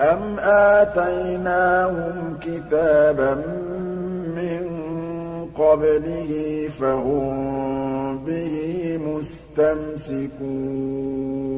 أَمْ آتَيْنَاهُمْ كِتَابًا مِّن قَبْلِهِ فَهُم بِهِ مُسْتَمْسِكُونَ